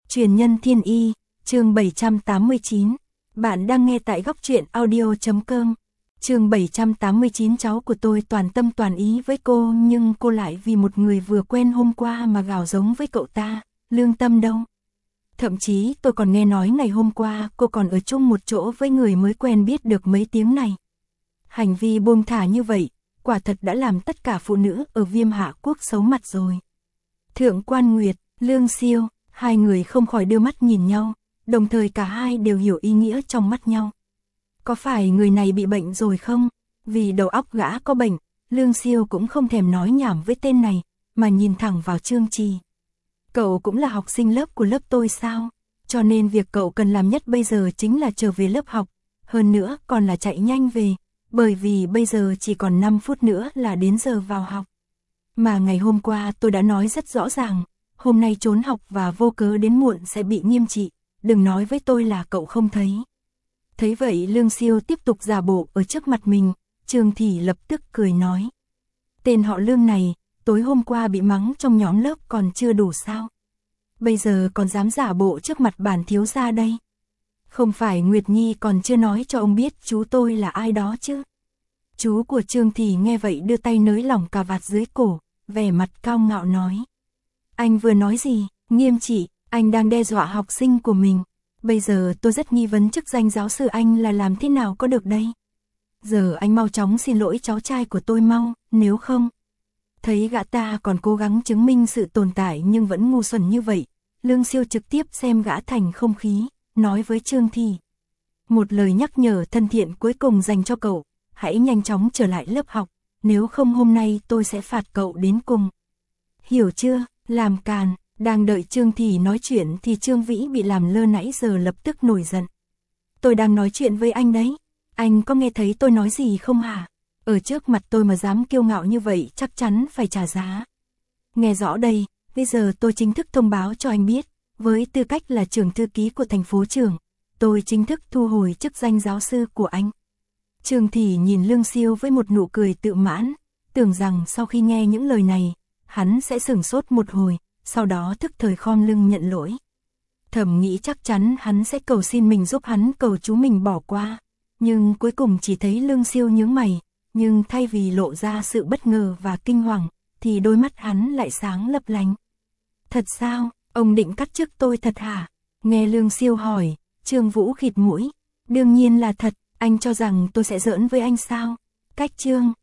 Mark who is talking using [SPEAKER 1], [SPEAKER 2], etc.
[SPEAKER 1] Truyền nhân thiên y, chương 789. Bạn đang nghe tại góc truyện audio.com. Chương 789. Cháu của tôi toàn tâm toàn ý với cô, nhưng cô lại vì một người vừa quen hôm qua mà gào giống với cậu ta, lương tâm đâu. Thậm chí tôi còn nghe nói ngày hôm qua cô còn ở chung một chỗ với người mới quen biết được mấy tiếng này. Hành vi buông thả như vậy, quả thật đã làm tất cả phụ nữ ở Viêm Hạ Quốc xấu mặt rồi. Thượng Quan Nguyệt, Lương Siêu, hai người không khỏi đưa mắt nhìn nhau, đồng thời cả hai đều hiểu ý nghĩa trong mắt nhau. Có phải người này bị bệnh rồi không? Vì đầu óc gã có bệnh, Lương Siêu cũng không thèm nói nhảm với tên này, mà nhìn thẳng vào Trương Trì. Cậu cũng là học sinh lớp của lớp tôi sao? Cho nên việc cậu cần làm nhất bây giờ chính là trở về lớp học, hơn nữa còn là chạy nhanh về, bởi vì bây giờ chỉ còn 5 phút nữa là đến giờ vào học. Mà ngày hôm qua tôi đã nói rất rõ ràng, hôm nay trốn học và vô cớ đến muộn sẽ bị nghiêm trị, đừng nói với tôi là cậu không thấy. Thấy vậy Lương Siêu tiếp tục giả bộ ở trước mặt mình, Trương Thị lập tức cười nói. Tên họ Lương này, tối hôm qua bị mắng trong nhóm lớp còn chưa đủ sao? Bây giờ còn dám giả bộ trước mặt bản thiếu gia đây. Không phải Nguyệt Nhi còn chưa nói cho ông biết chú tôi là ai đó chứ? Chú của Trương Thị nghe vậy đưa tay nới lỏng cà vạt dưới cổ, vẻ mặt cao ngạo nói. Anh vừa nói gì? Nghiêm trị, anh đang đe dọa học sinh của mình. Bây giờ tôi rất nghi vấn chức danh giáo sư anh là làm thế nào có được đây? Giờ anh mau chóng xin lỗi cháu trai của tôi mau, nếu không. Thấy gã ta còn cố gắng chứng minh sự tồn tại nhưng vẫn ngu xuẩn như vậy, Lương Siêu trực tiếp xem gã thành không khí, nói với Trương Thị. Một lời nhắc nhở thân thiện cuối cùng dành cho cậu, hãy nhanh chóng trở lại lớp học, nếu không hôm nay tôi sẽ phạt cậu đến cùng. Hiểu chưa, làm càn. Đang đợi Trương Thị nói chuyện thì Trương Vĩ bị làm lơ nãy giờ lập tức nổi giận. Tôi đang nói chuyện với anh đấy, anh có nghe thấy tôi nói gì không hả? Ở trước mặt tôi mà dám kiêu ngạo như vậy chắc chắn phải trả giá. Nghe rõ đây, bây giờ tôi chính thức thông báo cho anh biết, với tư cách là trưởng thư ký của thành phố trưởng, tôi chính thức thu hồi chức danh giáo sư của anh. Trương Thị nhìn Lương Siêu với một nụ cười tự mãn, tưởng rằng sau khi nghe những lời này, hắn sẽ sửng sốt một hồi, sau đó thức thời khom lưng nhận lỗi. Thầm nghĩ chắc chắn hắn sẽ cầu xin mình giúp hắn cầu chú mình bỏ qua, nhưng cuối cùng chỉ thấy Lương Siêu nhướng mày, nhưng thay vì lộ ra sự bất ngờ và kinh hoàng, thì đôi mắt hắn lại sáng lấp lánh. Thật sao, ông định cắt chức tôi thật hả? Nghe Lương Siêu hỏi, Trương Vũ khịt mũi. Đương nhiên là thật, anh cho rằng tôi sẽ giỡn với anh sao? Cách Trương,